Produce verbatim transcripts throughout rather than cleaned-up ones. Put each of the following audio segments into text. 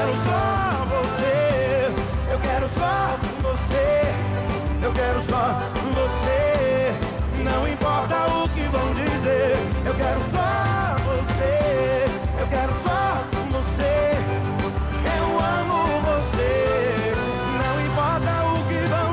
quero só você, eu quero só você, eu quero só você. Não importa o que vão dizer, eu quero só você, eu quero só você. Eu amo você, não importa o que vão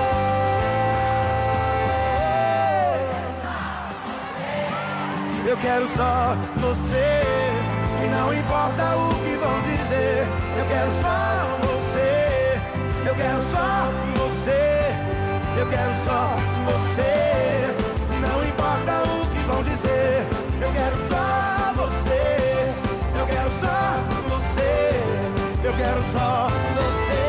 dizer. Eu quero só você, e não importa o que vão dizer. Eu quero só você, eu quero só você, eu quero só você. Não importa o que vão dizer. Eu quero só você, eu quero só você, eu quero só você.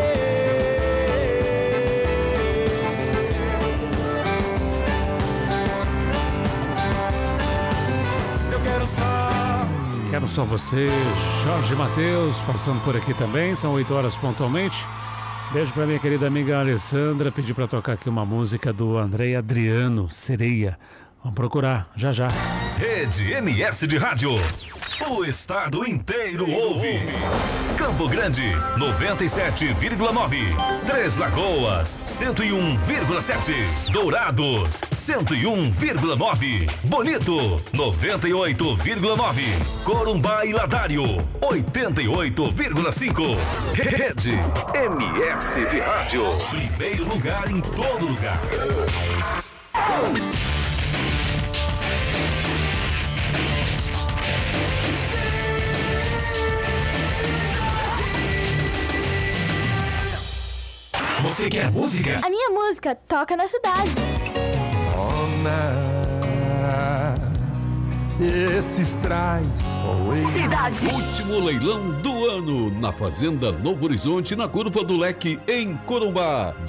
Eu quero só. Quero só você, Jorge Mateus, passando por aqui também, são oito horas pontualmente. Beijo pra minha querida amiga Alessandra, pedi pra tocar aqui uma música do André Adriano, Sereia. Vamos procurar, já já. Rede M S de Rádio. O estado inteiro ouve. Campo Grande, noventa e sete vírgula nove. Três Lagoas, cento e um vírgula sete. Dourados, cento e um vírgula nove. Bonito, noventa e oito vírgula nove. Corumbá e Ladário, oitenta e oito vírgula cinco. Rede M S de Rádio. Primeiro lugar em todo lugar. Você quer música? A minha música toca na cidade. Esses traz Cidade. Último leilão do ano na Fazenda Novo Horizonte, na Curva do Leque, em Corumbá.